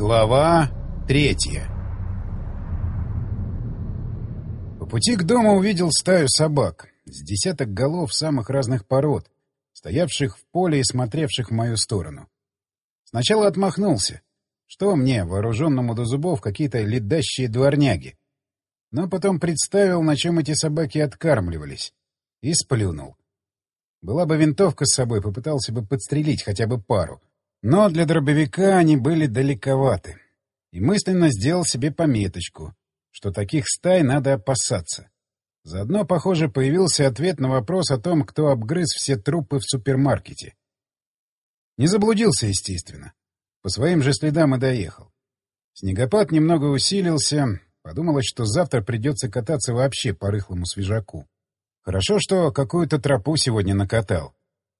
Глава 3. По пути к дому увидел стаю собак, с десяток голов самых разных пород, стоявших в поле и смотревших в мою сторону. Сначала отмахнулся. Что мне, вооруженному до зубов, какие-то ледащие дворняги? Но потом представил, на чем эти собаки откармливались, и сплюнул. Была бы винтовка с собой, попытался бы подстрелить хотя бы пару. Но для дробовика они были далековаты. И мысленно сделал себе пометочку, что таких стай надо опасаться. Заодно, похоже, появился ответ на вопрос о том, кто обгрыз все трупы в супермаркете. Не заблудился, естественно. По своим же следам и доехал. Снегопад немного усилился. Подумалось, что завтра придется кататься вообще по рыхлому свежаку. Хорошо, что какую-то тропу сегодня накатал.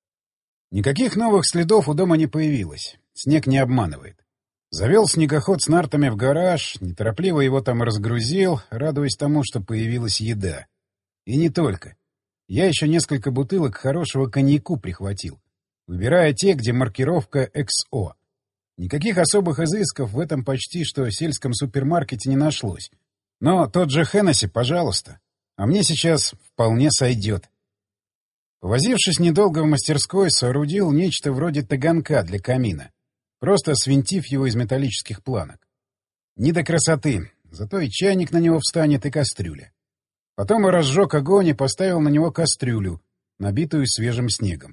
Никаких новых следов у дома не появилось. Снег не обманывает. Завел снегоход с нартами в гараж, неторопливо его там разгрузил, радуясь тому, что появилась еда. И не только. Я еще несколько бутылок хорошего коньяку прихватил, выбирая те, где маркировка XO. Никаких особых изысков в этом почти что сельском супермаркете не нашлось. Но тот же Хеннесси, пожалуйста. А мне сейчас вполне сойдет. Повозившись недолго в мастерской, соорудил нечто вроде таганка для камина, просто свинтив его из металлических планок. Не до красоты, зато и чайник на него встанет, и кастрюля. Потом и разжег огонь и поставил на него кастрюлю, набитую свежим снегом.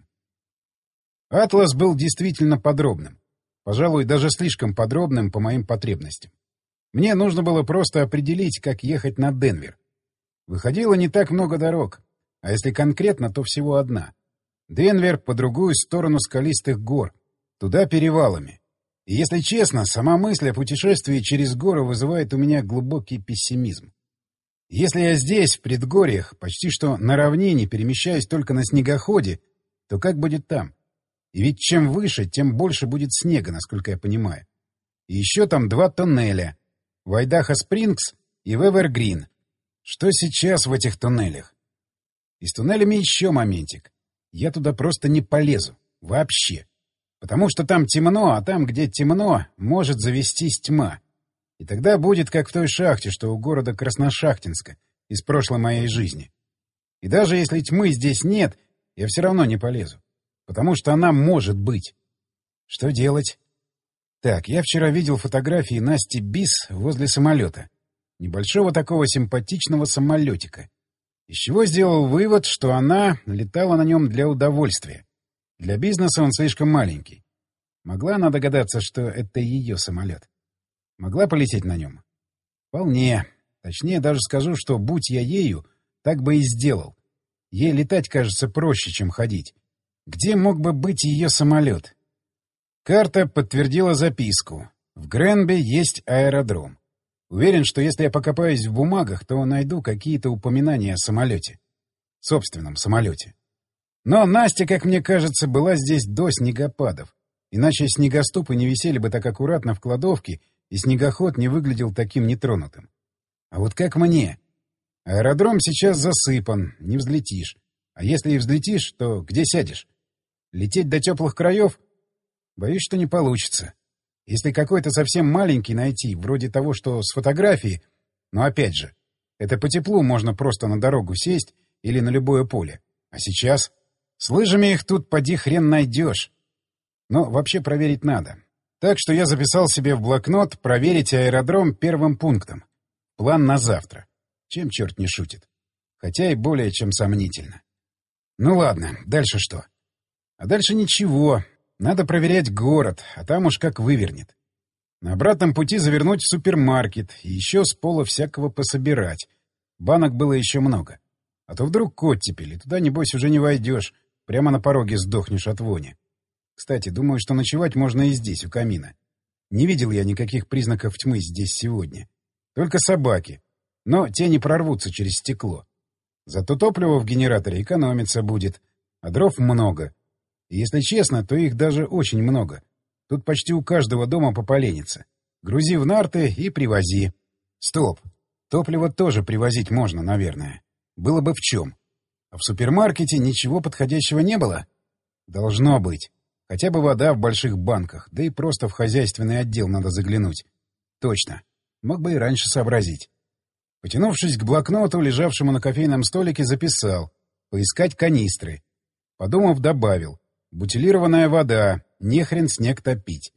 Атлас был действительно подробным, пожалуй, даже слишком подробным по моим потребностям. Мне нужно было просто определить, как ехать на Денвер. Выходило не так много дорог. А если конкретно, то всего одна. Денвер по другую сторону скалистых гор, туда перевалами. И если честно, сама мысль о путешествии через горы вызывает у меня глубокий пессимизм. Если я здесь, в предгорьях, почти что на равнине, перемещаюсь только на снегоходе, то как будет там? И ведь чем выше, тем больше будет снега, насколько я понимаю. И еще там 2 тоннеля — в Айдахо-Спрингс и в Эвергрин. Что сейчас в этих туннелях? И с туннелями еще моментик. Я туда просто не полезу. Вообще. Потому что там темно, а там, где темно, может завестись тьма. И тогда будет, как в той шахте, что у города Красношахтинска, из прошлой моей жизни. И даже если тьмы здесь нет, я все равно не полезу. Потому что она может быть. Что делать? Так, я вчера видел фотографии Насти Бис возле самолета. Небольшого такого симпатичного самолетика. Из чего сделал вывод, что она летала на нем для удовольствия. Для бизнеса он слишком маленький. Могла она догадаться, что это ее самолет? Могла полететь на нем? Вполне. Точнее, даже скажу, что, будь я ею, так бы и сделал. Ей летать, кажется, проще, чем ходить. Где мог бы быть ее самолет? Карта подтвердила записку. В Гренби есть аэродром. Уверен, что если я покопаюсь в бумагах, то найду какие-то упоминания о самолете. Собственном самолете. Но Настя, как мне кажется, была здесь до снегопадов. Иначе снегоступы не висели бы так аккуратно в кладовке, и снегоход не выглядел таким нетронутым. А вот как мне? Аэродром сейчас засыпан, не взлетишь. А если и взлетишь, то где сядешь? Лететь до теплых краев? Боюсь, что не получится. Если какой-то совсем маленький найти, вроде того, что с фотографии, но опять же, это по теплу можно просто на дорогу сесть или на любое поле. А сейчас? С лыжами их тут поди хрен найдешь. Но вообще проверить надо. Так что я записал себе в блокнот проверить аэродром первым пунктом. План на завтра. Чем черт не шутит. Хотя и более чем сомнительно. Ну ладно, дальше что? А дальше ничего. Надо проверять город, а там уж как вывернет. На обратном пути завернуть в супермаркет и еще с пола всякого пособирать. Банок было еще много. А то вдруг оттепель, и туда, небось, уже не войдешь. Прямо на пороге сдохнешь от вони. Кстати, думаю, что ночевать можно и здесь, у камина. Не видел я никаких признаков тьмы здесь сегодня. Только собаки. Но те не прорвутся через стекло. Зато топливо в генераторе экономиться будет. А дров много. И если честно, то их даже очень много. Тут почти у каждого дома по поленнице. Грузи в нарты и привози. Стоп. Топливо тоже привозить можно, наверное. Было бы в чем. А в супермаркете ничего подходящего не было? Должно быть. Хотя бы вода в больших банках, да и просто в хозяйственный отдел надо заглянуть. Точно. Мог бы и раньше сообразить. Потянувшись к блокноту, лежавшему на кофейном столике, записал: поискать канистры. Подумав, добавил: бутилированная вода, нехрен снег топить.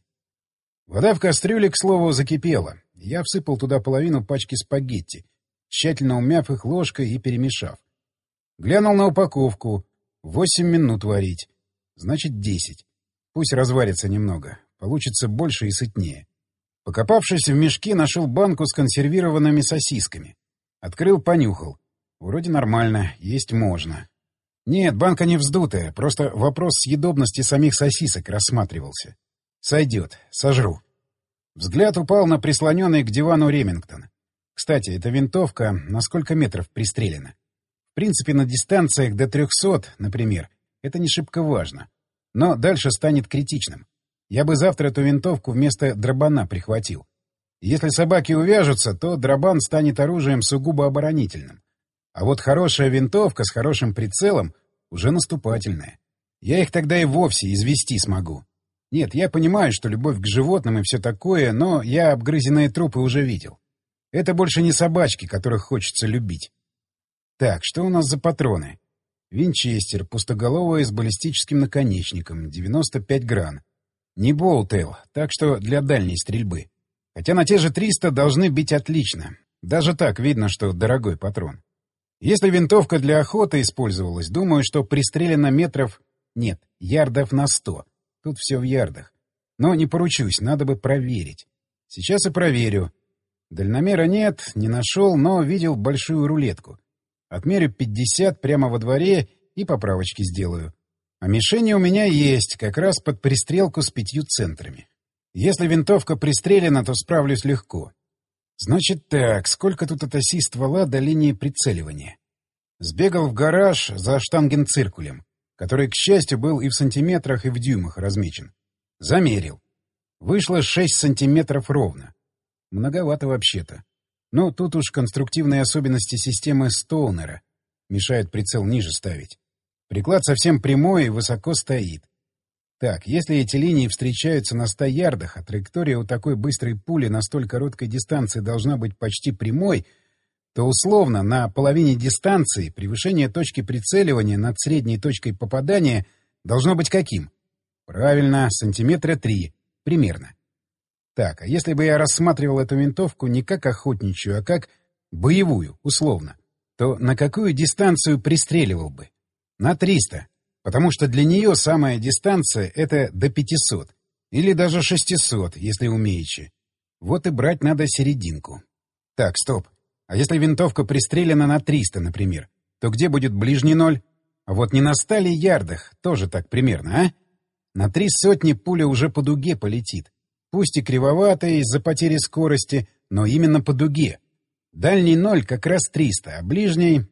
Вода в кастрюле, к слову, закипела. Я всыпал туда половину пачки спагетти, тщательно умяв их ложкой и перемешав. Глянул на упаковку. 8 минут варить. Значит, 10. Пусть разварится немного. Получится больше и сытнее. Покопавшись в мешке, нашел банку с консервированными сосисками. Открыл, понюхал. Вроде нормально, есть можно. Нет, банка не вздутая, просто вопрос съедобности самих сосисок рассматривался. Сойдет, сожру. Взгляд упал на прислоненный к дивану Ремингтон. Кстати, эта винтовка на сколько метров пристрелена? В принципе, на дистанциях до 300, например, это не шибко важно. Но дальше станет критичным. Я бы завтра эту винтовку вместо дробана прихватил. Если собаки увяжутся, то дробан станет оружием сугубо оборонительным. А вот хорошая винтовка с хорошим прицелом уже наступательная. Я их тогда и вовсе извести смогу. Нет, я понимаю, что любовь к животным и все такое, но я обгрызенные трупы уже видел. Это больше не собачки, которых хочется любить. Так, что у нас за патроны? Винчестер, пустоголовая с баллистическим наконечником, 95 гран. Не болтейл, так что для дальней стрельбы. Хотя на те же 300 должны бить отлично. Даже так видно, что дорогой патрон. Если винтовка для охоты использовалась, думаю, что пристрелено метров... Нет, ярдов на 100. Тут все в ярдах. Но не поручусь, надо бы проверить. Сейчас и проверю. Дальномера нет, не нашел, но видел большую рулетку. Отмерю 50 прямо во дворе и поправочки сделаю. А мишени у меня есть, как раз под пристрелку с 5 центрами. Если винтовка пристрелена, то справлюсь легко. Значит так, сколько тут от оси ствола до линии прицеливания? Сбегал в гараж за штангенциркулем, который, к счастью, был и в сантиметрах, и в дюймах размечен. Замерил. Вышло 6 сантиметров ровно. Многовато вообще-то. Но тут уж конструктивные особенности системы Стоунера мешают прицел ниже ставить. Приклад совсем прямой и высоко стоит. Так, если эти линии встречаются на 100 ярдах, а траектория у такой быстрой пули на столь короткой дистанции должна быть почти прямой, то условно на половине дистанции превышение точки прицеливания над средней точкой попадания должно быть каким? Правильно, сантиметра 3. Примерно. Так, а если бы я рассматривал эту винтовку не как охотничью, а как боевую, условно, то на какую дистанцию пристреливал бы? На 300. Потому что для нее самая дистанция — это до 500. Или даже 600, если умеючи. Вот и брать надо серединку. Так, стоп. А если винтовка пристрелена на 300, например, то где будет ближний ноль? А вот не на 100 ли ярдах, тоже так примерно, а? На 300 пуля уже по дуге полетит. Пусть и кривоватая из-за потери скорости, но именно по дуге. Дальний ноль как раз 300, а ближний...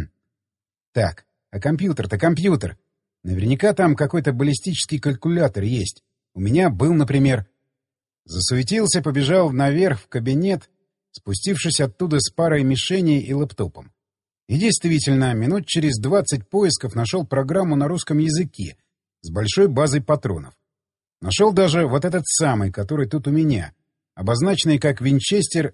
Так, а компьютер-то компьютер. Наверняка там какой-то баллистический калькулятор есть. У меня был, например. Засуетился, побежал наверх в кабинет, спустившись оттуда с парой мишеней и лэптопом. И действительно, минут через 20 поисков нашел программу на русском языке с большой базой патронов. Нашел даже вот этот самый, который тут у меня, обозначенный как Винчестер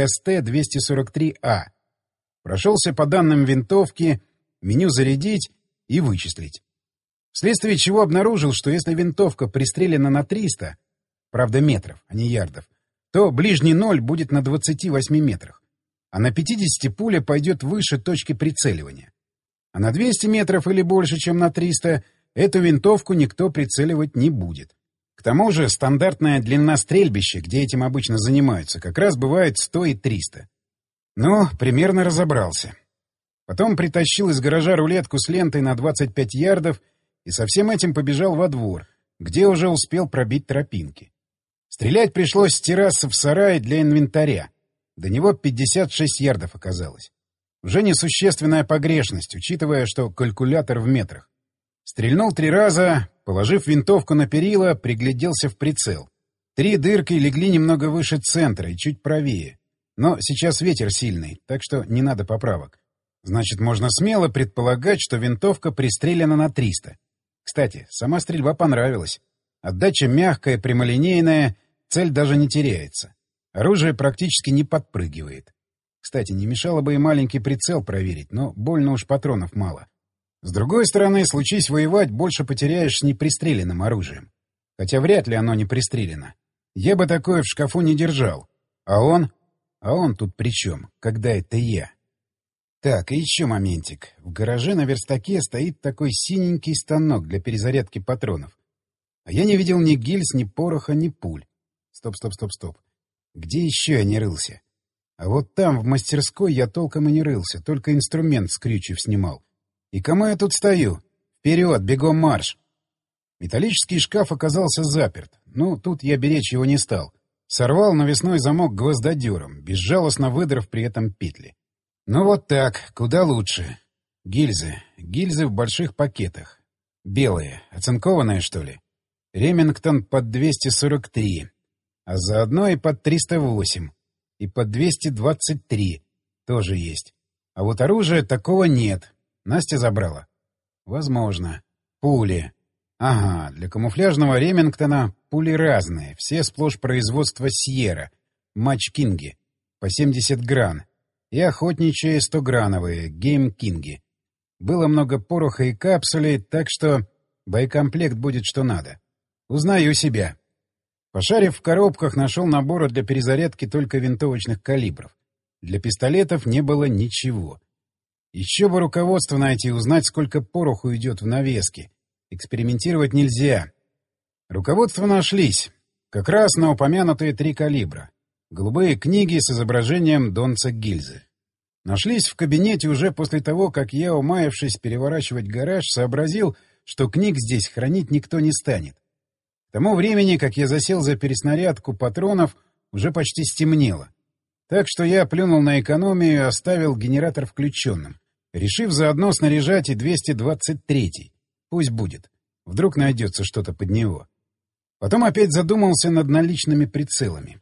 СБСТ-243А. Прошелся по данным винтовки, меню «Зарядить» и «Вычислить». Вследствие чего обнаружил, что если винтовка пристрелена на 300, правда метров, а не ярдов, то ближний ноль будет на 28 метрах, а на 50 пуля пойдет выше точки прицеливания. А на 200 метров или больше, чем на 300, эту винтовку никто прицеливать не будет. К тому же стандартная длина стрельбища, где этим обычно занимаются, как раз бывает 100 и 300. Ну, примерно разобрался. Потом притащил из гаража рулетку с лентой на 25 ярдов и со всем этим побежал во двор, где уже успел пробить тропинки. Стрелять пришлось с террасы в сарай для инвентаря. До него 56 ярдов оказалось. Уже несущественная погрешность, учитывая, что калькулятор в метрах. Стрельнул 3 раза, положив винтовку на перила, пригляделся в прицел. 3 дырки легли немного выше центра и чуть правее. Но сейчас ветер сильный, так что не надо поправок. Значит, можно смело предполагать, что винтовка пристрелена на 300. Кстати, сама стрельба понравилась. Отдача мягкая, прямолинейная, цель даже не теряется. Оружие практически не подпрыгивает. Кстати, не мешало бы и маленький прицел проверить, но больно уж патронов мало. С другой стороны, случись воевать, больше потеряешь с непристреленным оружием. Хотя вряд ли оно не пристрелено. Я бы такое в шкафу не держал. А он? А он тут при чем, когда это я? Так, и еще моментик. В гараже на верстаке стоит такой синенький станок для перезарядки патронов. А я не видел ни гильз, ни пороха, ни пуль. Стоп. Где еще я не рылся? А вот там, в мастерской, я толком и не рылся, только инструмент с крючев снимал. И кому я тут стою? Вперед, бегом марш! Металлический шкаф оказался заперт. Ну, тут я беречь его не стал. Сорвал навесной замок гвоздодером, безжалостно выдрав при этом петли. Ну вот так, куда лучше. Гильзы. Гильзы в больших пакетах. Белые. Оцинкованные, что ли? Ремингтон под 243. А заодно и под 308. И под 223. Тоже есть. А вот оружия такого нет. Настя забрала? Возможно. Пули. Ага, для камуфляжного Ремингтона пули разные. Все сплошь производства Сьерра. Матч-Кинги. По 70 гран. И охотничьи 100-грановые. Гейм-Кинги. Было много пороха и капсулей, так что боекомплект будет что надо. Узнаю себя. Пошарив в коробках, нашел наборы для перезарядки только винтовочных калибров. Для пистолетов не было ничего. Еще бы руководство найти, узнать, сколько пороху идет в навеске. Экспериментировать нельзя. Руководства нашлись. Как раз на упомянутые 3 калибра. Голубые книги с изображением донца гильзы. Нашлись в кабинете уже после того, как я, умаявшись переворачивать гараж, сообразил, что книг здесь хранить никто не станет. К тому времени, как я засел за переснарядку патронов, уже почти стемнело. Так что я плюнул на экономию и оставил генератор включенным, решив заодно снаряжать и 223-й. Пусть будет. Вдруг найдется что-то под него. Потом опять задумался над наличными прицелами.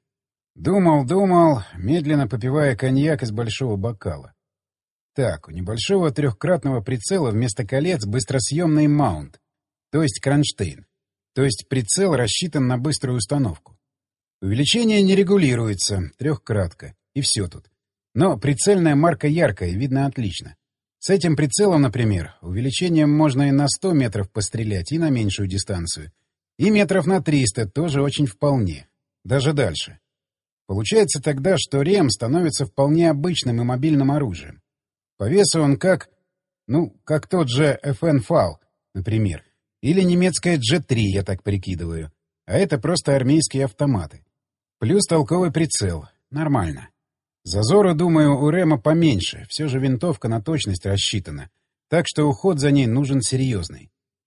Думал, медленно попивая коньяк из большого бокала. Так, у небольшого 3-кратного прицела вместо колец быстросъемный маунт, то есть кронштейн. То есть прицел рассчитан на быструю установку. Увеличение не регулируется, 3-кратка, и все тут. Но прицельная марка яркая, видно отлично. С этим прицелом, например, увеличением можно и на 100 метров пострелять, и на меньшую дистанцию. И метров на 300 тоже очень вполне. Даже дальше. Получается тогда, что РЕМ становится вполне обычным и мобильным оружием. По весу он как тот же FN-FAL, например. Или немецкая G3, я так прикидываю. А это просто армейские автоматы. Плюс толковый прицел. Нормально. Зазора, думаю, у Рэма поменьше. Все же винтовка на точность рассчитана. Так что уход за ней нужен серьезный.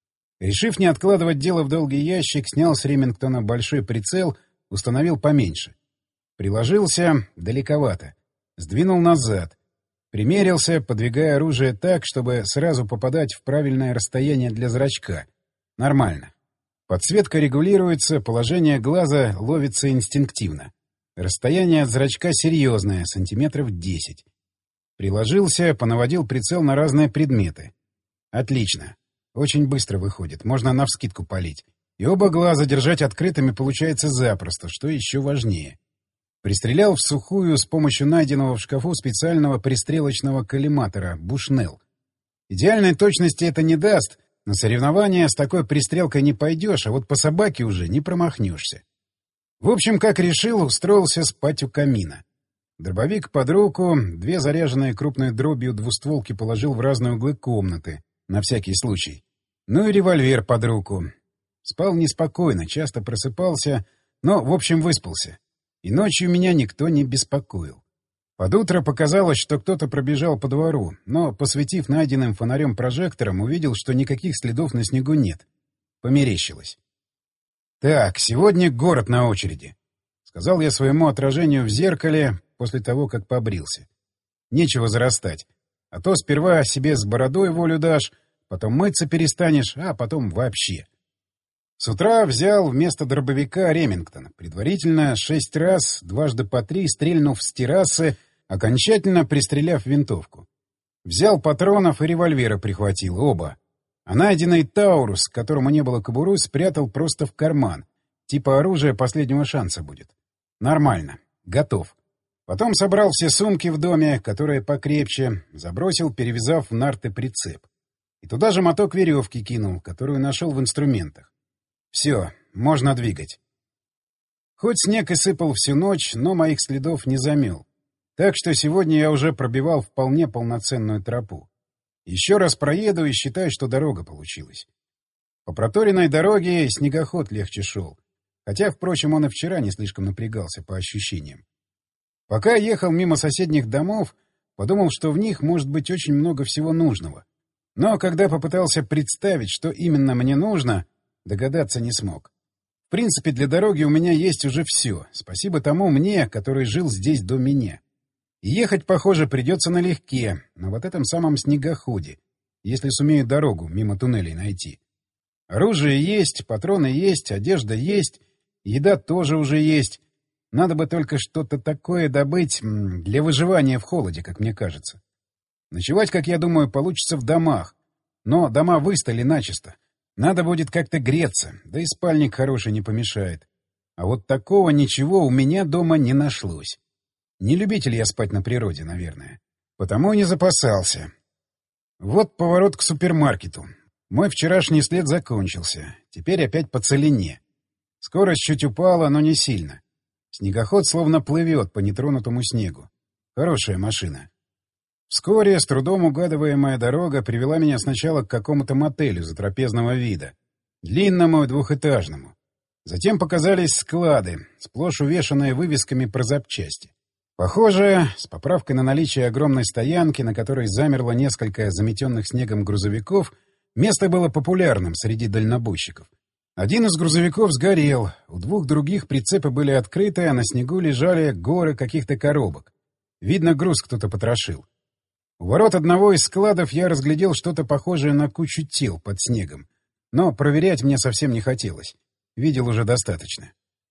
Решив не откладывать дело в долгий ящик, снял с Ремингтона большой прицел, установил поменьше. Приложился далековато. Сдвинул назад. Примерился, подвигая оружие так, чтобы сразу попадать в правильное расстояние для зрачка. Нормально. Подсветка регулируется, положение глаза ловится инстинктивно. Расстояние от зрачка серьезное, сантиметров 10. Приложился, понаводил прицел на разные предметы. Отлично. Очень быстро выходит, можно навскидку палить. И оба глаза держать открытыми получается запросто, что еще важнее. Пристрелял в сухую с помощью найденного в шкафу специального пристрелочного коллиматора «Бушнелл». Идеальной точности это не даст. На соревнования с такой пристрелкой не пойдешь, а вот по собаке уже не промахнешься. В общем, как решил, устроился спать у камина. Дробовик под руку, 2 заряженные крупной дробью двустволки положил в разные углы комнаты, на всякий случай. Ну и револьвер под руку. Спал неспокойно, часто просыпался, но, в общем, выспался. И ночью меня никто не беспокоил. Под утро показалось, что кто-то пробежал по двору, но, посветив найденным фонарем-прожектором, увидел, что никаких следов на снегу нет. Померещилось. «Так, сегодня город на очереди», — сказал я своему отражению в зеркале после того, как побрился. «Нечего зарастать, а то сперва себе с бородой волю дашь, потом мыться перестанешь, а потом вообще». С утра взял вместо дробовика Ремингтон, предварительно 6 раз, дважды по 3, стрельнув с террасы, окончательно пристреляв винтовку. Взял патронов и револьвера прихватил, оба. А найденный Таурус, которому не было кобуры, спрятал просто в карман. Типа оружие последнего шанса будет. Нормально. Готов. Потом собрал все сумки в доме, которые покрепче, забросил, перевязав в нарты прицеп. И туда же моток веревки кинул, которую нашел в инструментах. Все, можно двигать. Хоть снег и сыпал всю ночь, но моих следов не замел. Так что сегодня я уже пробивал вполне полноценную тропу. Еще раз проеду и считаю, что дорога получилась. По проторенной дороге снегоход легче шел. Хотя, впрочем, он и вчера не слишком напрягался по ощущениям. Пока ехал мимо соседних домов, подумал, что в них может быть очень много всего нужного. Но когда попытался представить, что именно мне нужно, догадаться не смог. В принципе, для дороги у меня есть уже все. Спасибо тому мне, который жил здесь до меня. И ехать, похоже, придется налегке, на вот этом самом снегоходе, если сумею дорогу мимо туннелей найти. Оружие есть, патроны есть, одежда есть, еда тоже уже есть. Надо бы только что-то такое добыть для выживания в холоде, как мне кажется. Ночевать, как я думаю, получится в домах. Но дома выстали начисто. Надо будет как-то греться, да и спальник хороший не помешает. А вот такого ничего у меня дома не нашлось. Не любитель я спать на природе, наверное. Потому и не запасался. Вот поворот к супермаркету. Мой вчерашний след закончился. Теперь опять по целине. Скорость чуть упала, но не сильно. Снегоход словно плывет по нетронутому снегу. Хорошая машина. Вскоре, с трудом угадываемая дорога привела меня сначала к какому-то мотелю затрапезного вида. Длинному и двухэтажному. Затем показались склады, сплошь увешанные вывесками про запчасти. Похоже, с поправкой на наличие огромной стоянки, на которой замерло несколько заметенных снегом грузовиков, место было популярным среди дальнобойщиков. Один из грузовиков сгорел, у двух других прицепы были открыты, а на снегу лежали горы каких-то коробок. Видно, груз кто-то потрошил. У ворот одного из складов я разглядел что-то похожее на кучу тел под снегом. Но проверять мне совсем не хотелось. Видел уже достаточно.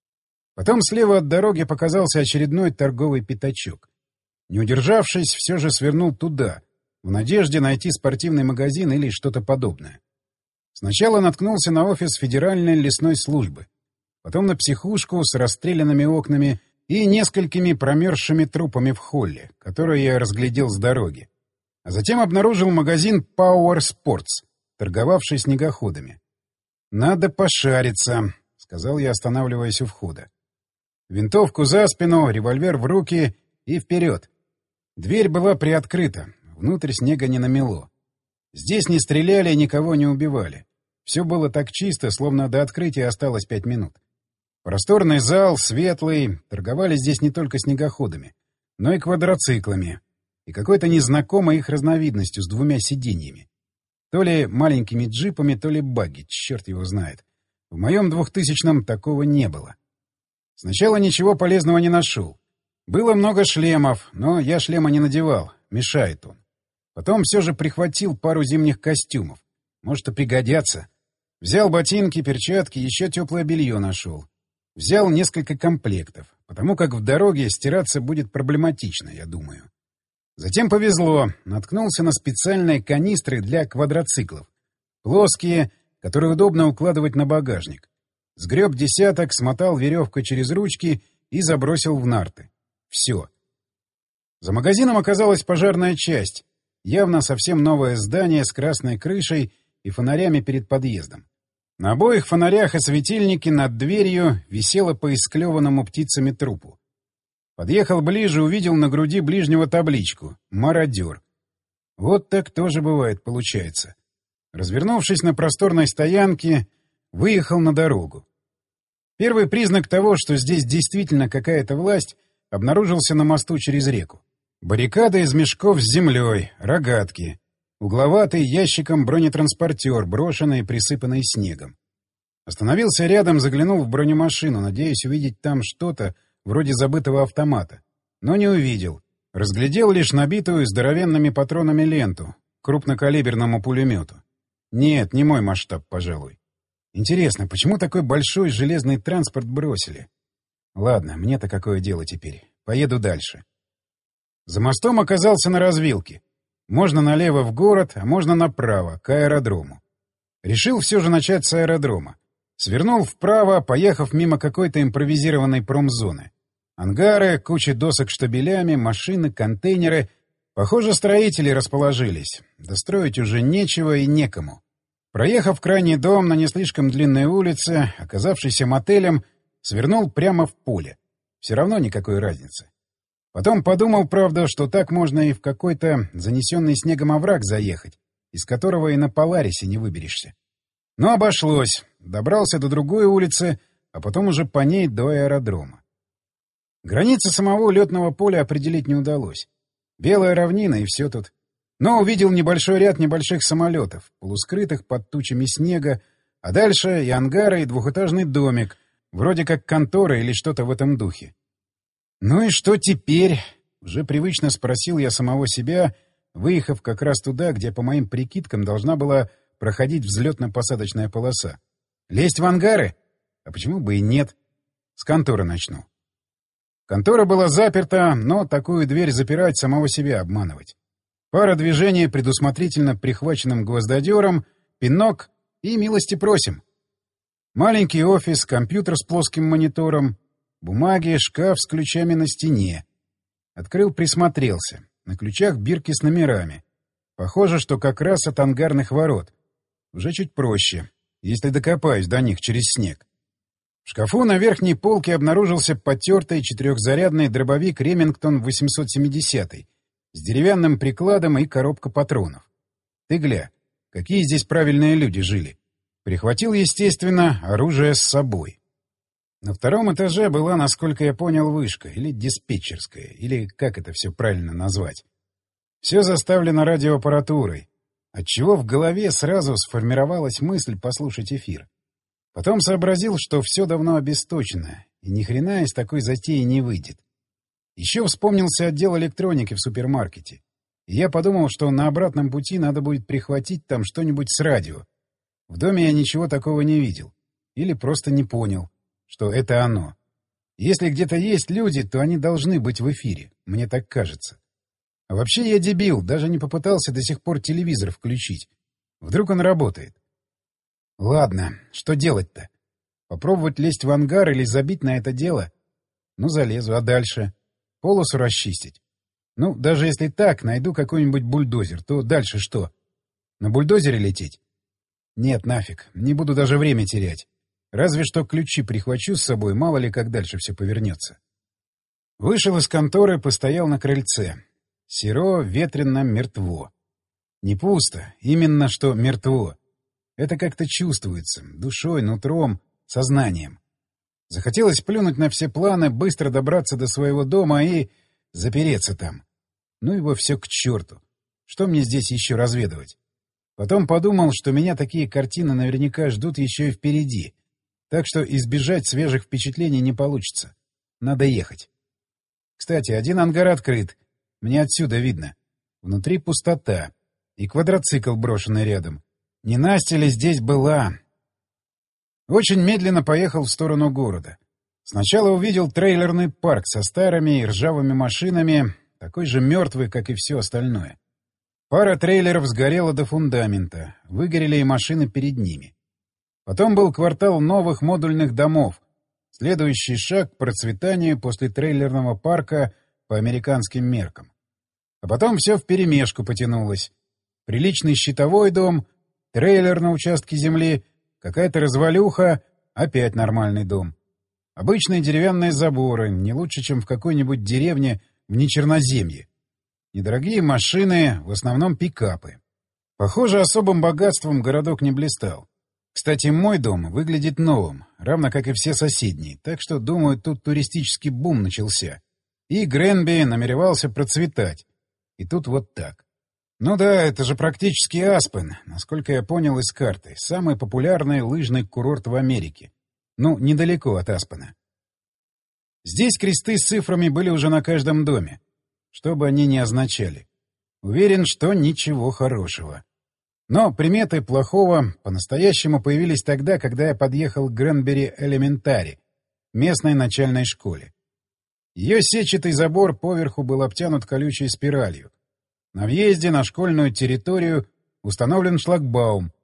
Потом слева от дороги показался очередной торговый пятачок. Не удержавшись, все же свернул туда, в надежде найти спортивный магазин или что-то подобное. Сначала наткнулся на офис Федеральной лесной службы, потом на психушку с расстрелянными окнами и несколькими промерзшими трупами в холле, которые я разглядел с дороги. А затем обнаружил магазин Power Sports, торговавший снегоходами. «Надо пошариться», — сказал я, останавливаясь у входа. Винтовку за спину, револьвер в руки и вперед. Дверь была приоткрыта, внутрь снега не намело. Здесь не стреляли и никого не убивали. Все было так чисто, словно до открытия осталось 5 минут. Просторный зал, светлый, торговали здесь не только снегоходами, но и квадроциклами, и какой-то незнакомой их разновидностью с 2 сиденьями. То ли маленькими джипами, то ли багги, черт его знает. В моем 2000-м такого не было. Сначала ничего полезного не нашел. Было много шлемов, но я шлема не надевал, мешает он. Потом все же прихватил пару зимних костюмов. Может, и пригодятся. Взял ботинки, перчатки, еще теплое белье нашел. Взял несколько комплектов, потому как в дороге стираться будет проблематично, я думаю. Затем повезло, наткнулся на специальные канистры для квадроциклов. Плоские, которые удобно укладывать на багажник. Сгреб десяток, смотал веревку через ручки и забросил в нарты. Все. За магазином оказалась пожарная часть. Явно совсем новое здание с красной крышей и фонарями перед подъездом. На обоих фонарях и светильнике над дверью висело по исклеванному птицами трупу. Подъехал ближе, увидел на груди ближнего табличку «Мародер». Вот так тоже бывает, получается. Развернувшись на просторной стоянке, выехал на дорогу. Первый признак того, что здесь действительно какая-то власть, обнаружился на мосту через реку. Баррикада из мешков с землей, рогатки, угловатый ящиком бронетранспортер, брошенный и присыпанный снегом. Остановился рядом, заглянул в бронемашину, надеясь увидеть там что-то вроде забытого автомата. Но не увидел. Разглядел лишь набитую здоровенными патронами ленту к крупнокалиберному пулемету. Нет, не мой масштаб, пожалуй. Интересно, почему такой большой железный транспорт бросили? Ладно, мне-то какое дело теперь. Поеду дальше. За мостом оказался на развилке. Можно налево в город, а можно направо, к аэродрому. Решил все же начать с аэродрома. Свернул вправо, поехав мимо какой-то импровизированной промзоны. Ангары, куча досок штабелями, машины, контейнеры. Похоже, строители расположились. Достроить уже нечего и некому. Проехав крайний дом на не слишком длинной улице, оказавшийся мотелем, свернул прямо в поле. Все равно никакой разницы. Потом подумал, правда, что так можно и в какой-то занесенный снегом овраг заехать, из которого и на Поларисе не выберешься. Но обошлось. Добрался до другой улицы, а потом уже по ней до аэродрома. Границы самого летного поля определить не удалось. Белая равнина и все тут. Но увидел небольшой ряд небольших самолетов, полускрытых под тучами снега, а дальше и ангары, и двухэтажный домик, вроде как контора или что-то в этом духе. «Ну и что теперь?» — уже привычно спросил я самого себя, выехав как раз туда, где, по моим прикидкам, должна была проходить взлетно-посадочная полоса. «Лезть в ангары? А почему бы и нет? С конторы начну». Контора была заперта, но такую дверь запирать — самого себя обманывать. Пара движений предусмотрительно прихваченным гвоздодером, пинок и милости просим. Маленький офис, компьютер с плоским монитором, бумаги, шкаф с ключами на стене. Открыл, присмотрелся. На ключах бирки с номерами. Похоже, что как раз от ангарных ворот. Уже чуть проще, если докопаюсь до них через снег. В шкафу на верхней полке обнаружился потертый четырехзарядный дробовик «Ремингтон 870» с деревянным прикладом и коробка патронов. Ты гля, какие здесь правильные люди жили. Прихватил, естественно, оружие с собой. На втором этаже была, насколько я понял, вышка, или диспетчерская, или как это все правильно назвать. Все заставлено радиоаппаратурой, отчего в голове сразу сформировалась мысль послушать эфир. Потом сообразил, что все давно обесточено, и ни хрена из такой затеи не выйдет. Еще вспомнился отдел электроники в супермаркете, и я подумал, что на обратном пути надо будет прихватить там что-нибудь с радио. В доме я ничего такого не видел, или просто не понял, что это оно. Если где-то есть люди, то они должны быть в эфире, мне так кажется. А вообще я дебил, даже не попытался до сих пор телевизор включить. Вдруг он работает. Ладно, что делать-то? Попробовать лезть в ангар или забить на это дело? Ну, залезу, а дальше? Полосу расчистить? Ну, даже если так, найду какой-нибудь бульдозер, то дальше что? На бульдозере лететь? Нет, нафиг, не буду даже время терять. Разве что ключи прихвачу с собой, мало ли как дальше все повернется. Вышел из конторы, постоял на крыльце. Серо, ветрено, мертво. Не пусто, именно что мертво. Это как-то чувствуется, душой, нутром, сознанием. Захотелось плюнуть на все планы, быстро добраться до своего дома и запереться там. Ну его все к черту. Что мне здесь еще разведывать? Потом подумал, что меня такие картины наверняка ждут еще и впереди. Так что избежать свежих впечатлений не получится. Надо ехать. Кстати, один ангар открыт. Мне отсюда видно. Внутри пустота. И квадроцикл брошенный рядом. Ненастья ли здесь была? Очень медленно поехал в сторону города. Сначала увидел трейлерный парк со старыми и ржавыми машинами, такой же мертвый, как и все остальное. Пара трейлеров сгорела до фундамента, выгорели и машины перед ними. Потом был квартал новых модульных домов, следующий шаг к процветанию после трейлерного парка по американским меркам. А потом все вперемешку потянулось. Приличный щитовой дом, трейлер на участке земли, какая-то развалюха, опять нормальный дом. Обычные деревянные заборы, не лучше, чем в какой-нибудь деревне в Нечерноземье. Недорогие машины, в основном пикапы. Похоже, особым богатством городок не блистал. Кстати, мой дом выглядит новым, равно как и все соседние, так что, думаю, тут туристический бум начался. И Гренби намеревался процветать. И тут вот так. Ну да, это же практически Аспен, насколько я понял из карты. Самый популярный лыжный курорт в Америке. Ну, недалеко от Аспена. Здесь кресты с цифрами были уже на каждом доме. Что бы они ни означали. Уверен, что ничего хорошего. Но приметы плохого по-настоящему появились тогда, когда я подъехал к Гренбери Элементари, местной начальной школе. Ее сетчатый забор поверху был обтянут колючей спиралью. На въезде на школьную территорию установлен шлагбаум.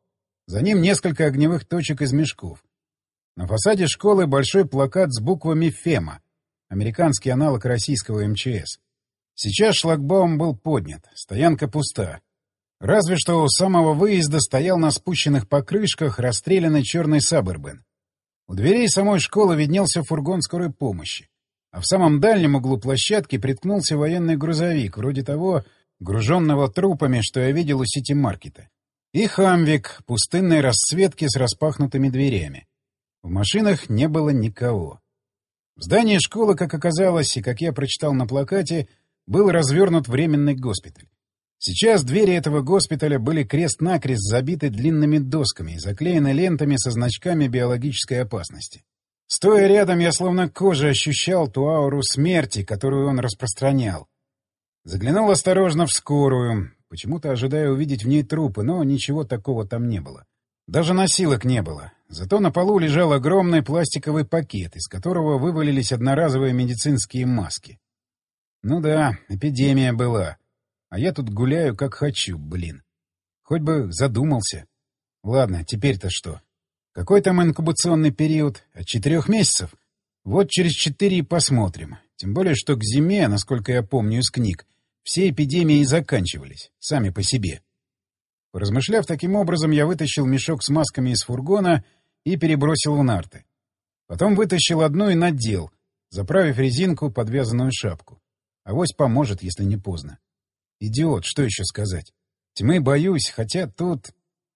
За ним несколько огневых точек из мешков. На фасаде школы большой плакат с буквами «ФЕМА», американский аналог российского МЧС. Сейчас шлагбаум был поднят, стоянка пуста. Разве что у самого выезда стоял на спущенных покрышках расстрелянный черный Сабербен. У дверей самой школы виднелся фургон скорой помощи, а в самом дальнем углу площадки приткнулся военный грузовик, вроде того, груженного трупами, что я видел у сити-маркета. И хамвик пустынной расцветки с распахнутыми дверями. В машинах не было никого. В здании школы, как оказалось, и как я прочитал на плакате, был развернут временный госпиталь. Сейчас двери этого госпиталя были крест-накрест забиты длинными досками и заклеены лентами со значками биологической опасности. Стоя рядом, я словно кожей ощущал ту ауру смерти, которую он распространял. Заглянул осторожно в скорую, почему-то ожидая увидеть в ней трупы, но ничего такого там не было. Даже носилок не было. Зато на полу лежал огромный пластиковый пакет, из которого вывалились одноразовые медицинские маски. Ну да, эпидемия была. А я тут гуляю как хочу, блин. Хоть бы задумался. Ладно, теперь-то что? Какой там инкубационный период? От 4 месяцев? Вот через 4 и посмотрим. Тем более, что к зиме, насколько я помню из книг, все эпидемии заканчивались, сами по себе. Поразмышляв таким образом, я вытащил мешок с масками из фургона и перебросил в нарты. Потом вытащил одну и надел, заправив резинку подвязанную шапку. Авось поможет, если не поздно. Идиот, что еще сказать? Тьмы боюсь, хотя тут...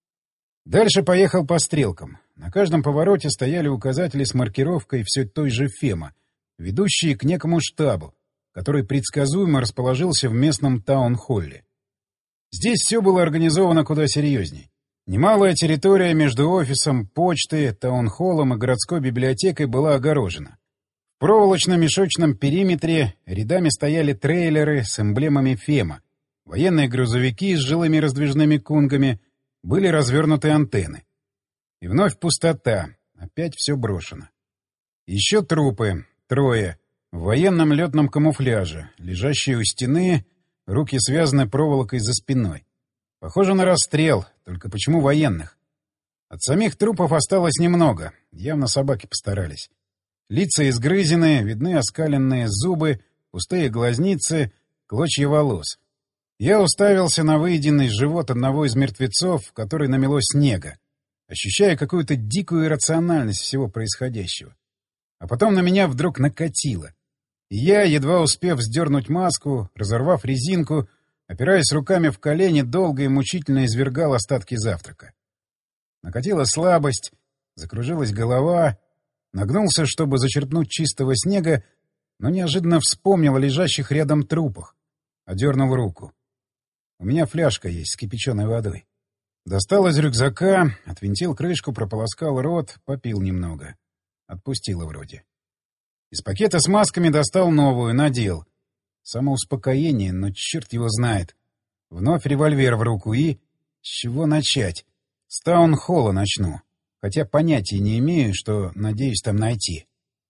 Дальше поехал по стрелкам. На каждом повороте стояли указатели с маркировкой все той же ФЕМА, ведущие к некому штабу, который предсказуемо расположился в местном таун-холле. Здесь все было организовано куда серьезней. Немалая территория между офисом, почтой, таун-холлом и городской библиотекой была огорожена. В проволочно-мешочном периметре рядами стояли трейлеры с эмблемами ФЕМА, военные грузовики с жилыми раздвижными кунгами, были развернуты антенны. И вновь пустота, опять все брошено. Еще трупы, 3, в военном летном камуфляже, лежащие у стены, руки связаны проволокой за спиной. Похоже на расстрел, только почему военных? От самих трупов осталось немного, явно собаки постарались. Лица изгрызены, видны оскаленные зубы, пустые глазницы, клочья волос. Я уставился на выеденный живот одного из мертвецов, в который намело снега, ощущая какую-то дикую иррациональность всего происходящего. А потом на меня вдруг накатило. И я, едва успев сдернуть маску, разорвав резинку, опираясь руками в колени, долго и мучительно извергал остатки завтрака. Накатила слабость, закружилась голова, нагнулся, чтобы зачерпнуть чистого снега, но неожиданно вспомнил о лежащих рядом трупах. Одернул руку. У меня фляжка есть с кипяченой водой. Достал из рюкзака, отвинтил крышку, прополоскал рот, попил немного. Отпустило вроде. Из пакета с масками достал новую, надел. Самоуспокоение, но черт его знает. Вновь револьвер в руку и... С чего начать? С таун-холла начну. Хотя понятия не имею, что надеюсь там найти.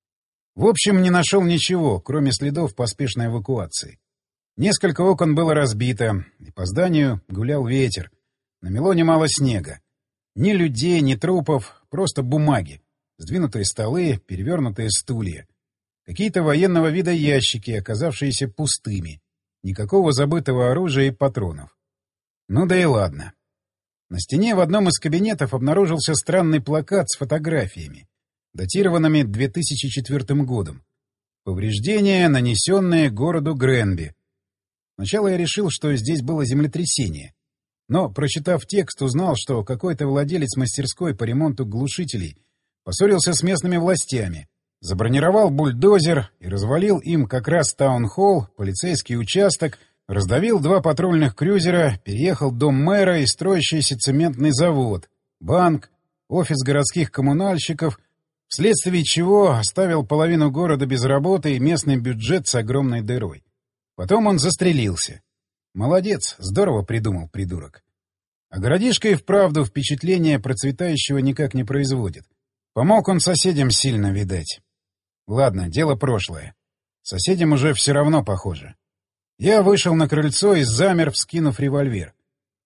В общем, не нашел ничего, кроме следов поспешной эвакуации. Несколько окон было разбито, и по зданию гулял ветер. Намело немало снега. Ни людей, ни трупов, просто бумаги. Сдвинутые столы, перевернутые стулья. Какие-то военного вида ящики, оказавшиеся пустыми. Никакого забытого оружия и патронов. Ну да и ладно. На стене в одном из кабинетов обнаружился странный плакат с фотографиями, датированными 2004 годом. Повреждения, нанесенные городу Гренби. Сначала я решил, что здесь было землетрясение. Но, прочитав текст, узнал, что какой-то владелец мастерской по ремонту глушителей поссорился с местными властями, забронировал бульдозер и развалил им как раз таун-холл, полицейский участок, раздавил 2 патрульных крузера, переехал дом мэра и строящийся цементный завод, банк, офис городских коммунальщиков, вследствие чего оставил половину города без работы и местный бюджет с огромной дырой. Потом он застрелился. Молодец, здорово придумал, придурок. А городишко и вправду впечатление процветающего никак не производит. Помог он соседям сильно, видать. Ладно, дело прошлое. Соседям уже все равно похоже. Я вышел на крыльцо и замер, вскинув револьвер.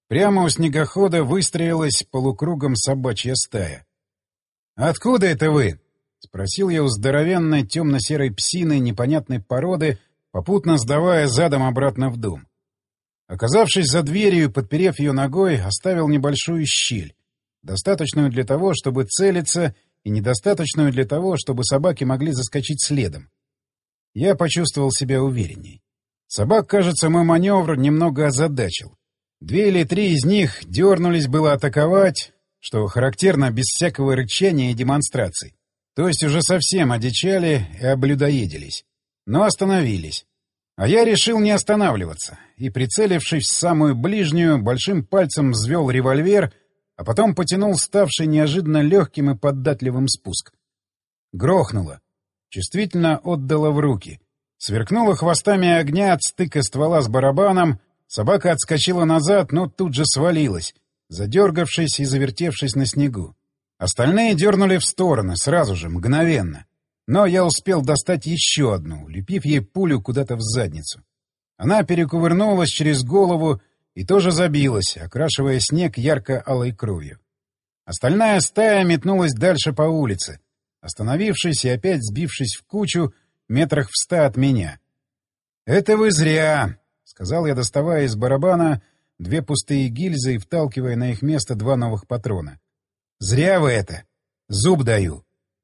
Прямо у снегохода выстроилась полукругом собачья стая. «Откуда это вы?» — спросил я у здоровенной темно-серой псины непонятной породы, попутно сдавая задом обратно в дом. Оказавшись за дверью и подперев ее ногой, оставил небольшую щель, достаточную для того, чтобы целиться, и недостаточную для того, чтобы собаки могли заскочить следом. Я почувствовал себя уверенней. Собак, кажется, мой маневр немного озадачил. 2 или 3 из них дернулись было атаковать, что характерно без всякого рычания и демонстраций. То есть уже совсем одичали и облюдоедились. Но остановились. А я решил не останавливаться и, прицелившись в самую ближнюю, большим пальцем взвел револьвер, а потом потянул ставший неожиданно легким и податливым спуск. Грохнуло. Чувствительно отдало в руки. Сверкнуло хвостами огня от стыка ствола с барабаном, собака отскочила назад, но тут же свалилась, задергавшись и завертевшись на снегу. Остальные дернули в стороны, сразу же, мгновенно. Но я успел достать еще одну, лепив ей пулю куда-то в задницу. Она перекувырнулась через голову и тоже забилась, окрашивая снег ярко-алой кровью. Остальная стая метнулась дальше по улице, остановившись и опять сбившись в кучу метрах в 100 от меня. «Это вы зря», — сказал я, доставая из барабана 2 пустые гильзы и вталкивая на их место 2 новых патрона. «Зря вы это! Зуб даю!»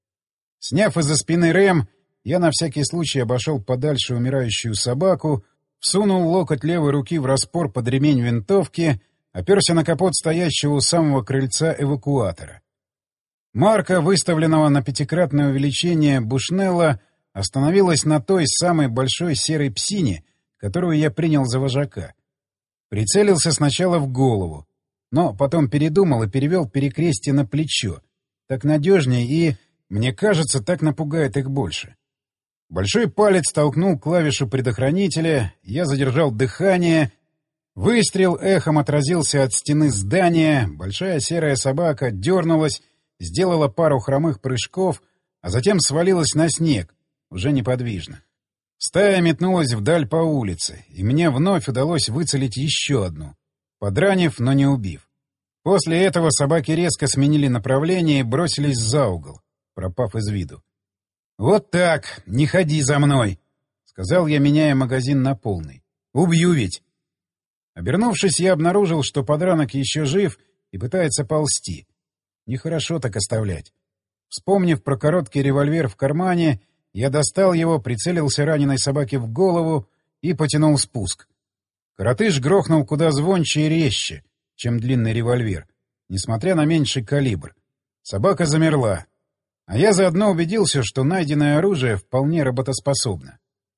Сняв из-за спины рэм, я на всякий случай обошел подальше умирающую собаку, всунул локоть левой руки в распор под ремень винтовки, оперся на капот стоящего у самого крыльца эвакуатора. Марка, выставленного на 5-кратное увеличение Бушнелла, остановилась на той самой большой серой псине, которую я принял за вожака. Прицелился сначала в голову, но потом передумал и перевел перекрестие на плечо. Так надежнее и, мне кажется, так напугает их больше. Большой палец толкнул клавишу предохранителя, я задержал дыхание. Выстрел эхом отразился от стены здания, большая серая собака дернулась, сделала пару хромых прыжков, а затем свалилась на снег, уже неподвижно. Стая метнулась вдаль по улице, и мне вновь удалось выцелить еще одну, подранив, но не убив. После этого собаки резко сменили направление и бросились за угол, пропав из виду. «Вот так, не ходи за мной!» — сказал я, меняя магазин на полный. «Убью ведь!» Обернувшись, я обнаружил, что подранок еще жив и пытается ползти. Нехорошо так оставлять. Вспомнив про короткий револьвер в кармане, я достал его, прицелился раненой собаке в голову и потянул спуск. Коротыш грохнул куда звонче и резче, чем длинный револьвер, несмотря на меньший калибр. Собака замерла. А я заодно убедился, что найденное оружие вполне работоспособно.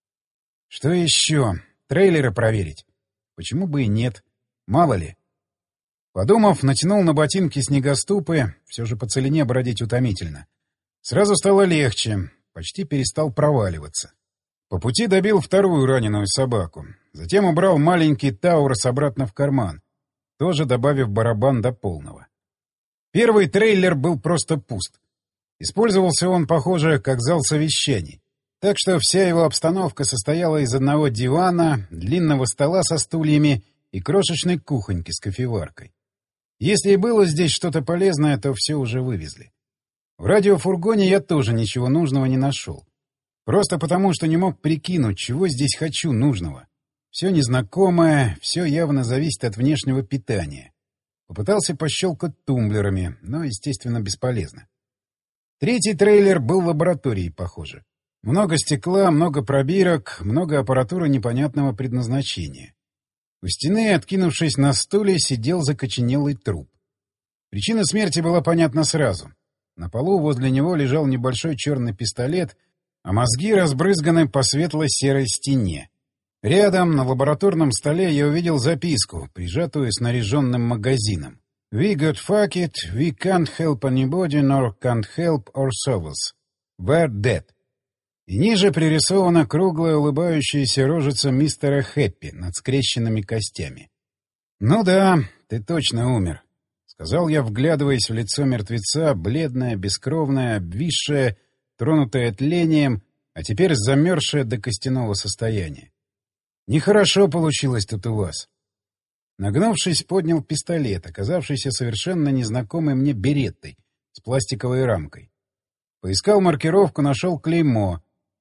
Что еще? Трейлеры проверить? Почему бы и нет? Мало ли. Подумав, натянул на ботинки снегоступы, все же по целине бродить утомительно. Сразу стало легче, почти перестал проваливаться. По пути добил вторую раненую собаку. Затем убрал маленький Таурус обратно в карман, тоже добавив барабан до полного. Первый трейлер был просто пуст. Использовался он, похоже, как зал совещаний. Так что вся его обстановка состояла из одного дивана, длинного стола со стульями и крошечной кухоньки с кофеваркой. Если и было здесь что-то полезное, то все уже вывезли. В радиофургоне я тоже ничего нужного не нашел. Просто потому, что не мог прикинуть, чего здесь хочу нужного. Все незнакомое, все явно зависит от внешнего питания. Попытался пощелкать тумблерами, но, естественно, бесполезно. Третий трейлер был лабораторией, похоже. Много стекла, много пробирок, много аппаратуры непонятного предназначения. У стены, откинувшись на стуле, сидел закоченелый труп. Причина смерти была понятна сразу. На полу возле него лежал небольшой черный пистолет, а мозги разбрызганы по светло-серой стене. Рядом, на лабораторном столе, я увидел записку, прижатую снаряженным магазином. «We got fuck it, we can't help anybody, nor can't help ourselves. We're dead». И ниже пририсована круглая улыбающаяся рожица мистера Хэппи над скрещенными костями. «Ну да, ты точно умер», — сказал я, вглядываясь в лицо мертвеца, бледное, бескровное, обвисшее, тронутое тлением, а теперь замерзшее до костяного состояния. «Нехорошо получилось тут у вас». Нагнувшись, поднял пистолет, оказавшийся совершенно незнакомой мне береттой с пластиковой рамкой. Поискал маркировку, нашел клеймо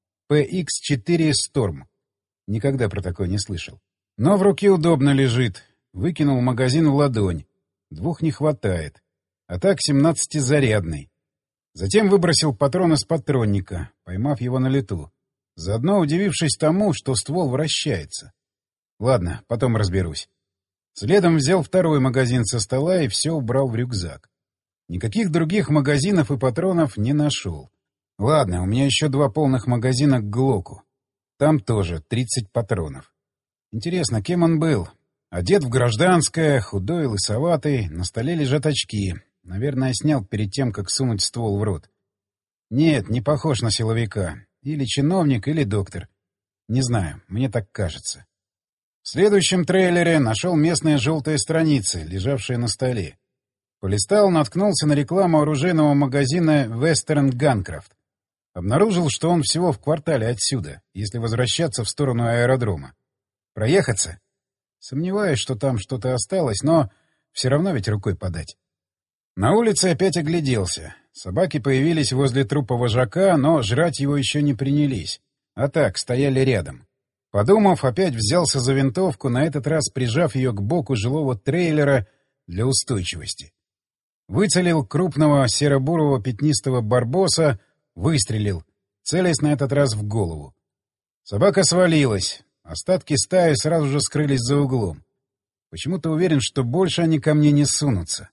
PX4 Storm. Никогда про такое не слышал. Но в руке удобно лежит. Выкинул магазин в ладонь. 2 не хватает. А так 17-зарядный. Затем выбросил патрон из патронника, поймав его на лету. Заодно удивившись тому, что ствол вращается. Ладно, потом разберусь. Следом взял второй магазин со стола и все убрал в рюкзак. Никаких других магазинов и патронов не нашел. Ладно, у меня еще 2 полных магазина к Глоку. Там тоже 30 патронов. Интересно, кем он был? Одет в гражданское, худой, лысоватый, на столе лежат очки. Наверное, снял перед тем, как сунуть ствол в рот. Нет, не похож на силовика. Или чиновник, или доктор. Не знаю, мне так кажется. В следующем трейлере нашел местные желтые страницы, лежавшие на столе. Полистал, наткнулся на рекламу оружейного магазина Western Guncraft. Обнаружил, что он всего в квартале отсюда, если возвращаться в сторону аэродрома. Проехаться? Сомневаюсь, что там что-то осталось, но все равно ведь рукой подать. На улице опять огляделся. Собаки появились возле трупа вожака, но жрать его еще не принялись. А так, стояли рядом. Подумав, опять взялся за винтовку, на этот раз прижав ее к боку жилого трейлера для устойчивости. Выцелил крупного серо-бурого пятнистого барбоса, выстрелил, целясь на этот раз в голову. Собака свалилась. Остатки стаи сразу же скрылись за углом. Почему-то уверен, что больше они ко мне не сунутся.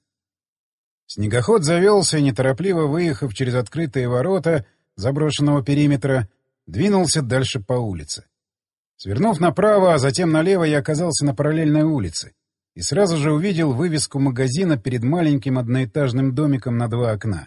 Снегоход завелся и, неторопливо выехав через открытые ворота заброшенного периметра, двинулся дальше по улице. Свернув направо, а затем налево, я оказался на параллельной улице и сразу же увидел вывеску магазина перед маленьким одноэтажным домиком на 2 окна.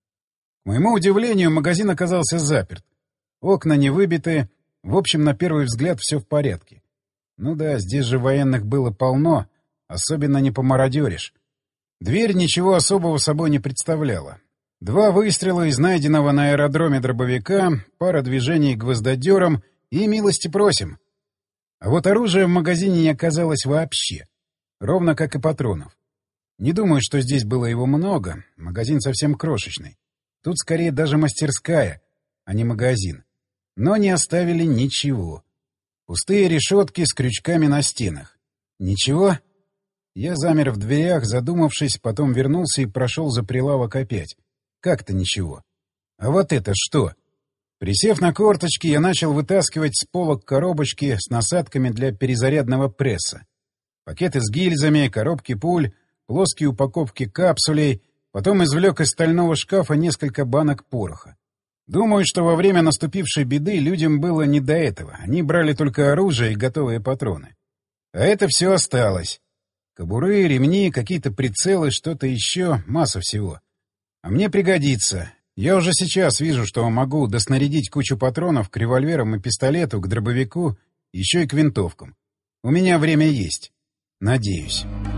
К моему удивлению, магазин оказался заперт. Окна не выбиты, в общем, на первый взгляд все в порядке. Ну да, здесь же военных было полно, особенно не помародеришь. Дверь ничего особого собой не представляла. 2 выстрела из найденного на аэродроме дробовика, пара движений гвоздодером и милости просим. А вот оружия в магазине не оказалось вообще. Ровно как и патронов. Не думаю, что здесь было его много. Магазин совсем крошечный. Тут скорее даже мастерская, а не магазин. Но не оставили ничего. Пустые решетки с крючками на стенах. Ничего? Я замер в дверях, задумавшись, потом вернулся и прошел за прилавок опять. Как-то ничего. А вот это что? Присев на корточки, я начал вытаскивать с полок коробочки с насадками для перезарядного пресса. Пакеты с гильзами, коробки пуль, плоские упаковки капсулей, потом извлек из стального шкафа несколько банок пороха. Думаю, что во время наступившей беды людям было не до этого. Они брали только оружие и готовые патроны. А это все осталось. Кобуры, ремни, какие-то прицелы, что-то еще, масса всего. А мне пригодится. Я уже сейчас вижу, что могу доснарядить кучу патронов к револьверам и пистолету, к дробовику, еще и к винтовкам. У меня время есть. Надеюсь.